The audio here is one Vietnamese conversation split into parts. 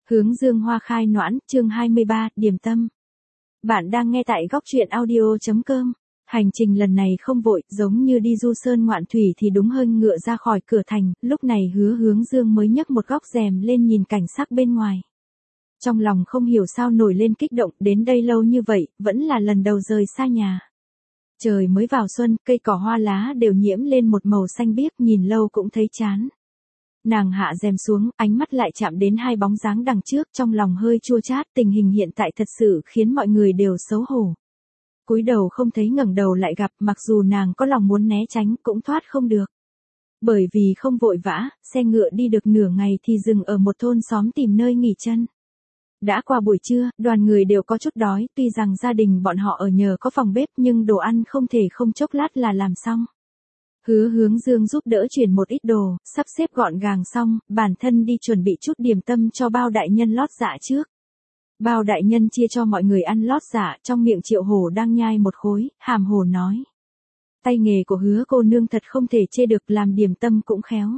Hướng dương hoa khai noãn, chương 23, điểm tâm. Bạn đang nghe tại góc truyện audio.com. Hành trình lần này không vội, giống như đi du sơn ngoạn thủy thì đúng hơn ngựa ra khỏi cửa thành, lúc này Hướng Dương mới nhấc một góc rèm lên nhìn cảnh sắc bên ngoài. Trong lòng không hiểu sao nổi lên kích động, đến đây lâu như vậy, vẫn là lần đầu rời xa nhà. Trời mới vào xuân, cây cỏ hoa lá đều nhiễm lên một màu xanh biếc, nhìn lâu cũng thấy chán. Nàng hạ rèm xuống, ánh mắt lại chạm đến hai bóng dáng đằng trước, trong lòng hơi chua chát, tình hình hiện tại thật sự khiến mọi người đều xấu hổ. Cúi đầu không thấy ngẩng đầu lại gặp, mặc dù nàng có lòng muốn né tránh cũng thoát không được. Bởi vì không vội vã, xe ngựa đi được nửa ngày thì dừng ở một thôn xóm tìm nơi nghỉ chân. Đã qua buổi trưa, đoàn người đều có chút đói, tuy rằng gia đình bọn họ ở nhờ có phòng bếp nhưng đồ ăn không thể không chốc lát là làm xong. Hướng Dương giúp đỡ chuyển một ít đồ, sắp xếp gọn gàng xong, bản thân đi chuẩn bị chút điểm tâm cho bao đại nhân lót dạ trước. Bao đại nhân chia cho mọi người ăn lót dạ, trong miệng Triệu Hổ đang nhai một khối, hàm hồ nói. Tay nghề của Hứa cô nương thật không thể chê được, làm điểm tâm cũng khéo.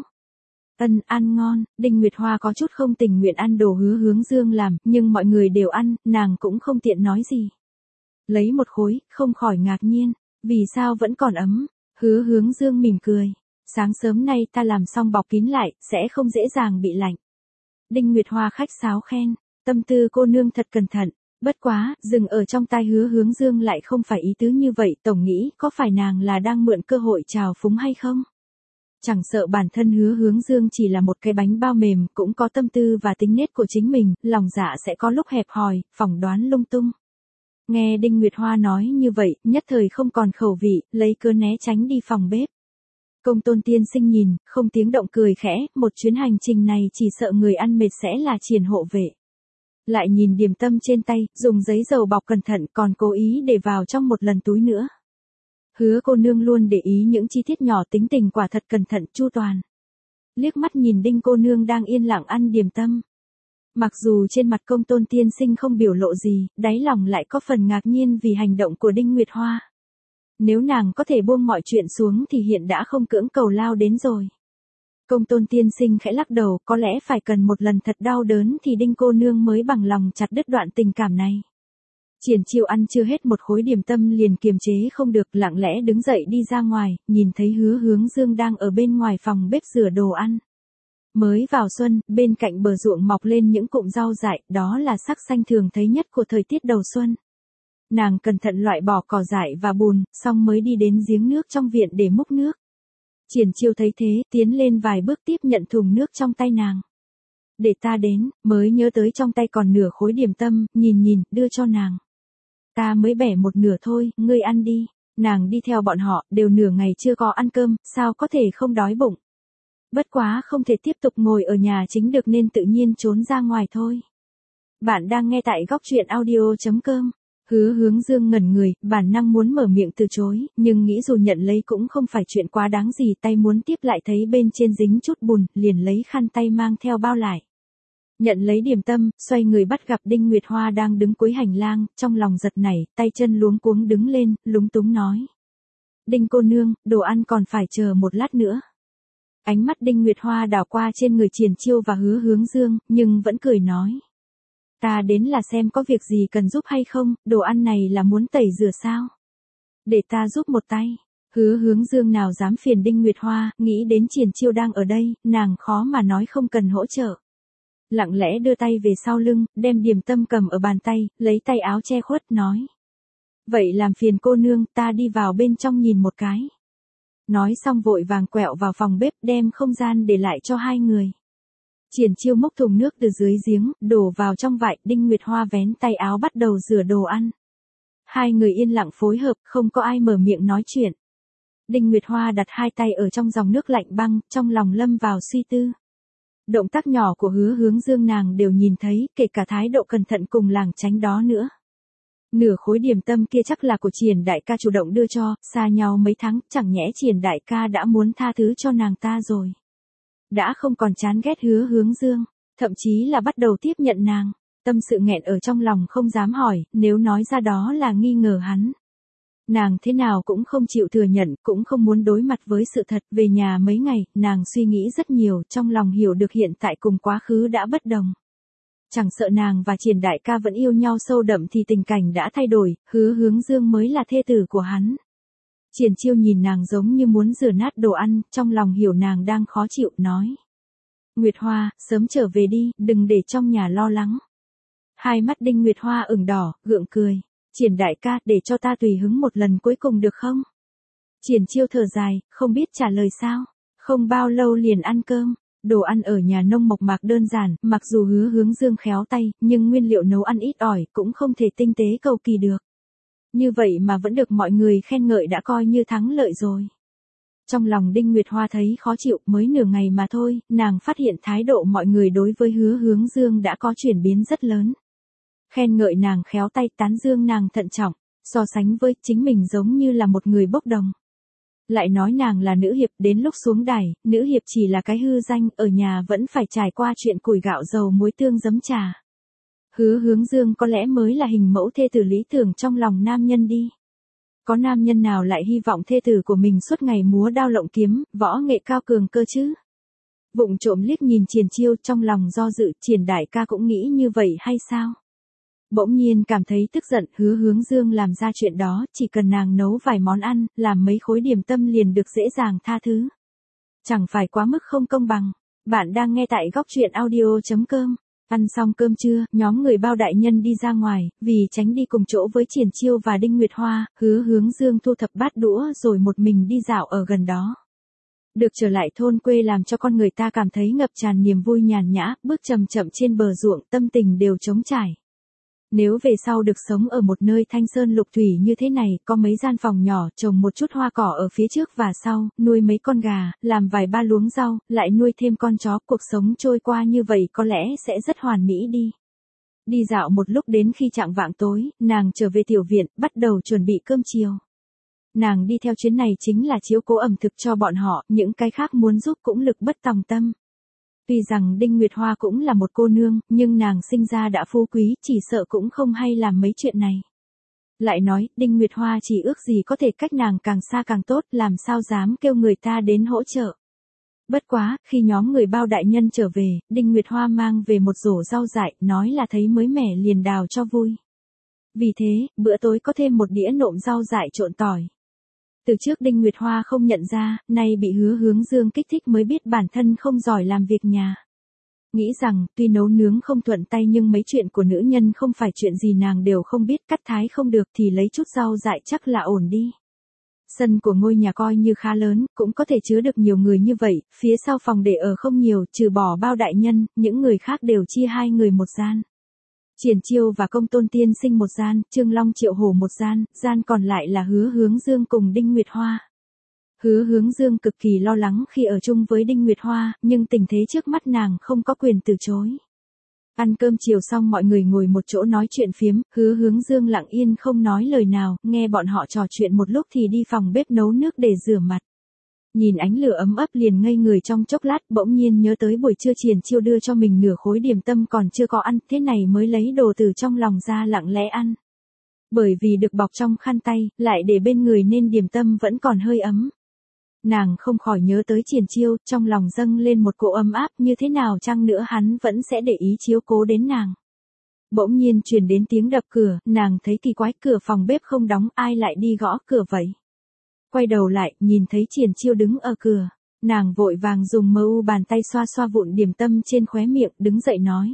Ăn ngon. Đinh Nguyệt Hoa có chút không tình nguyện ăn đồ Hướng Dương làm, nhưng mọi người đều ăn, nàng cũng không tiện nói gì. Lấy một khối, không khỏi ngạc nhiên, vì sao vẫn còn ấm. Hướng Dương mỉm cười. Sáng sớm nay ta làm xong bọc kín lại, sẽ không dễ dàng bị lạnh. Đinh Nguyệt Hoa khách sáo khen, tâm tư cô nương thật cẩn thận. Bất quá, dừng ở trong tai Hướng Dương lại không phải ý tứ như vậy, tổng nghĩ có phải nàng là đang mượn cơ hội trào phúng hay không? Chẳng sợ bản thân Hướng Dương chỉ là một cái bánh bao mềm, cũng có tâm tư và tính nết của chính mình, lòng dạ sẽ có lúc hẹp hòi, phỏng đoán lung tung. Nghe Đinh Nguyệt Hoa nói như vậy, nhất thời không còn khẩu vị, lấy cớ né tránh đi phòng bếp. Công Tôn tiên sinh nhìn, không tiếng động cười khẽ, một chuyến hành trình này chỉ sợ người ăn mệt sẽ là Triển hộ vệ. Lại nhìn điểm tâm trên tay, dùng giấy dầu bọc cẩn thận, còn cố ý để vào trong một lần túi nữa. Hứa cô nương luôn để ý những chi tiết nhỏ, tính tình quả thật cẩn thận chu toàn. Liếc mắt nhìn Đinh cô nương đang yên lặng ăn điểm tâm. Mặc dù trên mặt Công Tôn tiên sinh không biểu lộ gì, đáy lòng lại có phần ngạc nhiên vì hành động của Đinh Nguyệt Hoa. Nếu nàng có thể buông mọi chuyện xuống thì hiện đã không cưỡng cầu lao đến rồi. Công Tôn tiên sinh khẽ lắc đầu, có lẽ phải cần một lần thật đau đớn thì Đinh cô nương mới bằng lòng chặt đứt đoạn tình cảm này. Triển Chiêu ăn chưa hết một khối điểm tâm liền kiềm chế không được, lặng lẽ đứng dậy đi ra ngoài, nhìn thấy Hướng Dương đang ở bên ngoài phòng bếp rửa đồ ăn. Mới vào xuân, bên cạnh bờ ruộng mọc lên những cụm rau dại, đó là sắc xanh thường thấy nhất của thời tiết đầu xuân. Nàng cẩn thận loại bỏ cỏ dại và bùn, xong mới đi đến giếng nước trong viện để múc nước. Triển Chiêu thấy thế, tiến lên vài bước tiếp nhận thùng nước trong tay nàng. Để ta đến, mới nhớ tới trong tay còn nửa khối điểm tâm, nhìn, đưa cho nàng. Ta mới bẻ một nửa thôi, ngươi ăn đi. Nàng đi theo bọn họ, đều nửa ngày chưa có ăn cơm, sao có thể không đói bụng. Bất quá không thể tiếp tục ngồi ở nhà chính được nên tự nhiên trốn ra ngoài thôi. Bạn đang nghe tại góc truyện audio.com. Hướng Dương ngẩn người, bản năng muốn mở miệng từ chối, nhưng nghĩ dù nhận lấy cũng không phải chuyện quá đáng gì, tay muốn tiếp lại thấy bên trên dính chút bùn, liền lấy khăn tay mang theo bao lại. Nhận lấy điểm tâm, xoay người bắt gặp Đinh Nguyệt Hoa đang đứng cuối hành lang, trong lòng giật nảy, tay chân luống cuống đứng lên, lúng túng nói. Đinh cô nương, đồ ăn còn phải chờ một lát nữa. Ánh mắt Đinh Nguyệt Hoa đảo qua trên người Triển Chiêu và Hướng Dương, nhưng vẫn cười nói. Ta đến là xem có việc gì cần giúp hay không, đồ ăn này là muốn tẩy rửa sao? Để ta giúp một tay. Hướng Dương nào dám phiền Đinh Nguyệt Hoa, nghĩ đến Triển Chiêu đang ở đây, nàng khó mà nói không cần hỗ trợ. Lặng lẽ đưa tay về sau lưng, đem điểm tâm cầm ở bàn tay, lấy tay áo che khuất, nói. Vậy làm phiền cô nương, ta đi vào bên trong nhìn một cái. Nói xong vội vàng quẹo vào phòng bếp, đem không gian để lại cho hai người. Triển Chiêu múc thùng nước từ dưới giếng, đổ vào trong vại, Đinh Nguyệt Hoa vén tay áo bắt đầu rửa đồ ăn. Hai người yên lặng phối hợp, không có ai mở miệng nói chuyện. Đinh Nguyệt Hoa đặt hai tay ở trong dòng nước lạnh băng, trong lòng lâm vào suy tư. Động tác nhỏ của Hướng Dương nàng đều nhìn thấy, kể cả thái độ cẩn thận cùng lảng tránh đó nữa. Nửa khối điểm tâm kia chắc là của Triển đại ca chủ động đưa cho, xa nhau mấy tháng, chẳng nhẽ Triển đại ca đã muốn tha thứ cho nàng ta rồi. Đã không còn chán ghét Hướng Dương, thậm chí là bắt đầu tiếp nhận nàng. Tâm sự nghẹn ở trong lòng không dám hỏi, nếu nói ra đó là nghi ngờ hắn. Nàng thế nào cũng không chịu thừa nhận, cũng không muốn đối mặt với sự thật. Về nhà mấy ngày, nàng suy nghĩ rất nhiều, trong lòng hiểu được hiện tại cùng quá khứ đã bất đồng. Chẳng sợ nàng và Triển đại ca vẫn yêu nhau sâu đậm thì tình cảnh đã thay đổi, Hứa Hướng Dương mới là thê tử của hắn. Triển Chiêu nhìn nàng giống như muốn rửa nát đồ ăn, trong lòng hiểu nàng đang khó chịu, nói. Nguyệt Hoa, sớm trở về đi, đừng để trong nhà lo lắng. Hai mắt Đinh Nguyệt Hoa ửng đỏ, gượng cười. Triển đại ca, để cho ta tùy hứng một lần cuối cùng được không? Triển Chiêu thở dài, không biết trả lời sao. Không bao lâu liền ăn cơm. Đồ ăn ở nhà nông mộc mạc đơn giản, mặc dù Hứa Hướng Dương khéo tay, nhưng nguyên liệu nấu ăn ít ỏi, cũng không thể tinh tế cầu kỳ được. Như vậy mà vẫn được mọi người khen ngợi đã coi như thắng lợi rồi. Trong lòng Đinh Nguyệt Hoa thấy khó chịu, mới nửa ngày mà thôi, nàng phát hiện thái độ mọi người đối với Hứa Hướng Dương đã có chuyển biến rất lớn. Khen ngợi nàng khéo tay, tán dương nàng thận trọng, so sánh với chính mình giống như là một người bốc đồng. Lại nói nàng là nữ hiệp, đến lúc xuống đài, nữ hiệp chỉ là cái hư danh, ở nhà vẫn phải trải qua chuyện củi gạo dầu muối tương giấm trà. Hứa Hướng Dương có lẽ mới là hình mẫu thê tử lý tưởng trong lòng nam nhân đi. Có nam nhân nào lại hy vọng thê tử của mình suốt ngày múa đao lộng kiếm, võ nghệ cao cường cơ chứ? Vụng trộm liếc nhìn Triển Chiêu, trong lòng do dự, Triển đại ca cũng nghĩ như vậy hay sao? Bỗng nhiên cảm thấy tức giận, Hứa Hướng Dương làm ra chuyện đó, chỉ cần nàng nấu vài món ăn, làm mấy khối điểm tâm liền được dễ dàng tha thứ. Chẳng phải quá mức không công bằng. Bạn đang nghe tại góc truyện audio.com. Ăn xong cơm trưa, nhóm người Bao đại nhân đi ra ngoài, vì tránh đi cùng chỗ với Triển Chiêu và Đinh Nguyệt Hoa, Hứa Hướng Dương thu thập bát đũa rồi một mình đi dạo ở gần đó. Được trở lại thôn quê làm cho con người ta cảm thấy ngập tràn niềm vui nhàn nhã, bước chậm chậm trên bờ ruộng, tâm tình đều trống trải. Nếu về sau được sống ở một nơi thanh sơn lục thủy như thế này, có mấy gian phòng nhỏ, trồng một chút hoa cỏ ở phía trước và sau, nuôi mấy con gà, làm vài ba luống rau, lại nuôi thêm con chó, cuộc sống trôi qua như vậy có lẽ sẽ rất hoàn mỹ đi. Đi dạo một lúc đến khi chạng vạng tối, nàng trở về tiểu viện, bắt đầu chuẩn bị cơm chiều. Nàng đi theo chuyến này chính là chiếu cố ẩm thực cho bọn họ, những cái khác muốn giúp cũng lực bất tòng tâm. Tuy rằng Đinh Nguyệt Hoa cũng là một cô nương, nhưng nàng sinh ra đã phú quý, chỉ sợ cũng không hay làm mấy chuyện này. Lại nói, Đinh Nguyệt Hoa chỉ ước gì có thể cách nàng càng xa càng tốt, làm sao dám kêu người ta đến hỗ trợ. Bất quá, khi nhóm người Bao đại nhân trở về, Đinh Nguyệt Hoa mang về một rổ rau dại, nói là thấy mới mẻ liền đào cho vui. Vì thế, bữa tối có thêm một đĩa nộm rau dại trộn tỏi. Từ trước Đinh Nguyệt Hoa không nhận ra, nay bị Hứa Hướng Dương kích thích mới biết bản thân không giỏi làm việc nhà. Nghĩ rằng, tuy nấu nướng không thuận tay nhưng mấy chuyện của nữ nhân không phải chuyện gì nàng đều không biết, cắt thái không được thì lấy chút rau dại chắc là ổn đi. Sân của ngôi nhà coi như khá lớn, cũng có thể chứa được nhiều người như vậy, phía sau phòng để ở không nhiều, trừ bỏ Bao đại nhân, những người khác đều chia hai người một gian. Triển Chiêu và Công Tôn Tiên Sinh một gian, Trương Long Triệu Hổ một gian, gian còn lại là Hứa Hướng Dương cùng Đinh Nguyệt Hoa. Hứa Hướng Dương cực kỳ lo lắng khi ở chung với Đinh Nguyệt Hoa, nhưng tình thế trước mắt nàng không có quyền từ chối. Ăn cơm chiều xong mọi người ngồi một chỗ nói chuyện phiếm, Hứa Hướng Dương lặng yên không nói lời nào, nghe bọn họ trò chuyện một lúc thì đi phòng bếp nấu nước để rửa mặt. Nhìn ánh lửa ấm ấp liền ngây người trong chốc lát, bỗng nhiên nhớ tới buổi trưa Triển Chiêu đưa cho mình nửa khối điểm tâm còn chưa có ăn, thế này mới lấy đồ từ trong lòng ra lặng lẽ ăn. Bởi vì được bọc trong khăn tay, lại để bên người nên điểm tâm vẫn còn hơi ấm. Nàng không khỏi nhớ tới Triển Chiêu, trong lòng dâng lên một cỗ ấm áp, như thế nào chăng nữa hắn vẫn sẽ để ý chiếu cố đến nàng. Bỗng nhiên truyền đến tiếng đập cửa, nàng thấy kỳ quái, cửa phòng bếp không đóng, ai lại đi gõ cửa vậy? Quay đầu lại, nhìn thấy Triển Chiêu đứng ở cửa. Nàng vội vàng dùng bàn tay xoa xoa vụn điểm tâm trên khóe miệng, đứng dậy nói.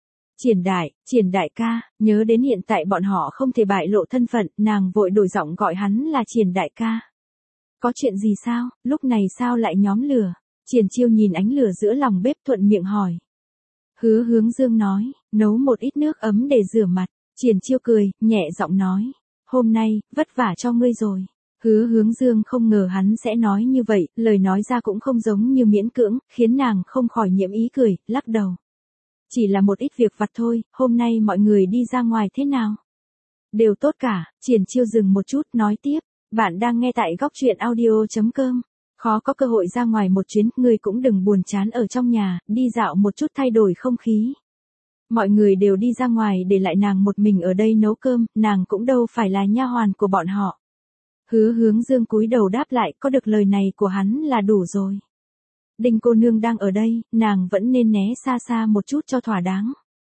Triển đại ca, nhớ đến hiện tại bọn họ không thể bại lộ thân phận, nàng vội đổi giọng gọi hắn là Triển đại ca. Có chuyện gì sao, lúc này sao lại nhóm lửa? Triển Chiêu nhìn ánh lửa giữa lòng bếp thuận miệng hỏi. Hứa Hướng Dương nói, nấu một ít nước ấm để rửa mặt. Triển Chiêu cười, nhẹ giọng nói. Hôm nay, vất vả cho ngươi rồi. Hứa Hướng Dương không ngờ hắn sẽ nói như vậy, lời nói ra cũng không giống như miễn cưỡng, khiến nàng không khỏi nhiễm ý cười, lắc đầu. Chỉ là một ít việc vặt thôi, hôm nay mọi người đi ra ngoài thế nào? Đều tốt cả, Triển Chiêu dừng một chút, nói tiếp. Bạn đang nghe tại góc truyện audio.com. Khó có cơ hội ra ngoài một chuyến, ngươi cũng đừng buồn chán ở trong nhà, đi dạo một chút thay đổi không khí. Mọi người đều đi ra ngoài để lại nàng một mình ở đây nấu cơm, nàng cũng đâu phải là nha hoàn của bọn họ. Hứa Hướng Dương cúi đầu đáp lại, có được lời này của hắn là đủ rồi. Đinh cô nương đang ở đây, nàng vẫn nên né xa xa một chút cho thỏa đáng.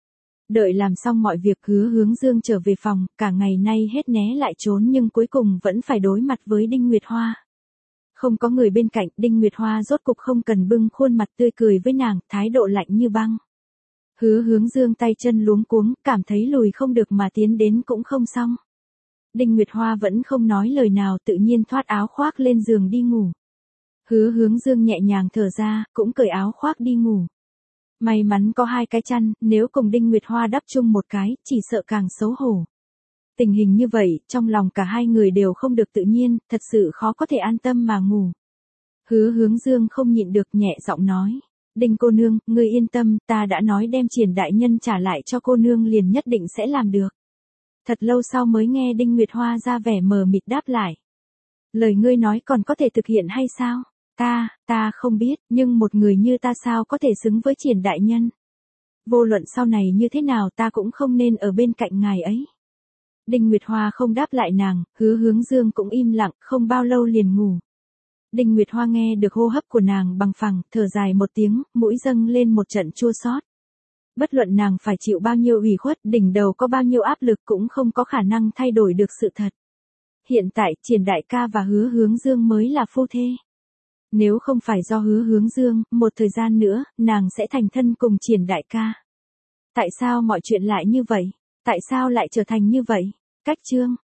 Đợi làm xong mọi việc Hứa Hướng Dương trở về phòng, cả ngày nay hết né lại trốn nhưng cuối cùng vẫn phải đối mặt với Đinh Nguyệt Hoa. Không có người bên cạnh, Đinh Nguyệt Hoa rốt cục không cần bưng khuôn mặt tươi cười với nàng, thái độ lạnh như băng. Hứa Hướng Dương tay chân luống cuống, cảm thấy lùi không được mà tiến đến cũng không xong. Đinh Nguyệt Hoa vẫn không nói lời nào, tự nhiên thoát áo khoác lên giường đi ngủ. Hứa Hướng Dương nhẹ nhàng thở ra, cũng cởi áo khoác đi ngủ. May mắn có 2 cái chăn, nếu cùng Đinh Nguyệt Hoa đắp chung một cái, chỉ sợ càng xấu hổ. Tình hình như vậy, trong lòng cả hai người đều không được tự nhiên, thật sự khó có thể an tâm mà ngủ. Hứa Hướng Dương không nhịn được nhẹ giọng nói. Đinh cô nương, ngươi yên tâm, ta đã nói đem Triển đại nhân trả lại cho cô nương liền nhất định sẽ làm được. Thật lâu sau mới nghe Đinh Nguyệt Hoa ra vẻ mờ mịt đáp lại. Lời ngươi nói còn có thể thực hiện hay sao? Ta không biết, nhưng một người như ta sao có thể xứng với Triển đại nhân. Vô luận sau này như thế nào ta cũng không nên ở bên cạnh ngài ấy. Đinh Nguyệt Hoa không đáp lại nàng, Hứa Hướng Dương cũng im lặng, không bao lâu liền ngủ. Đinh Nguyệt Hoa nghe được hô hấp của nàng bằng phẳng, thở dài một tiếng, mũi dâng lên một trận chua xót. Bất luận nàng phải chịu bao nhiêu ủy khuất, đỉnh đầu có bao nhiêu áp lực cũng không có khả năng thay đổi được sự thật. Hiện tại, Triển đại ca và Hứa Hướng Dương mới là phu thê. Nếu không phải do Hứa Hướng Dương, một thời gian nữa, nàng sẽ thành thân cùng Triển đại ca. Tại sao mọi chuyện lại như vậy? Tại sao lại trở thành như vậy? Cách chương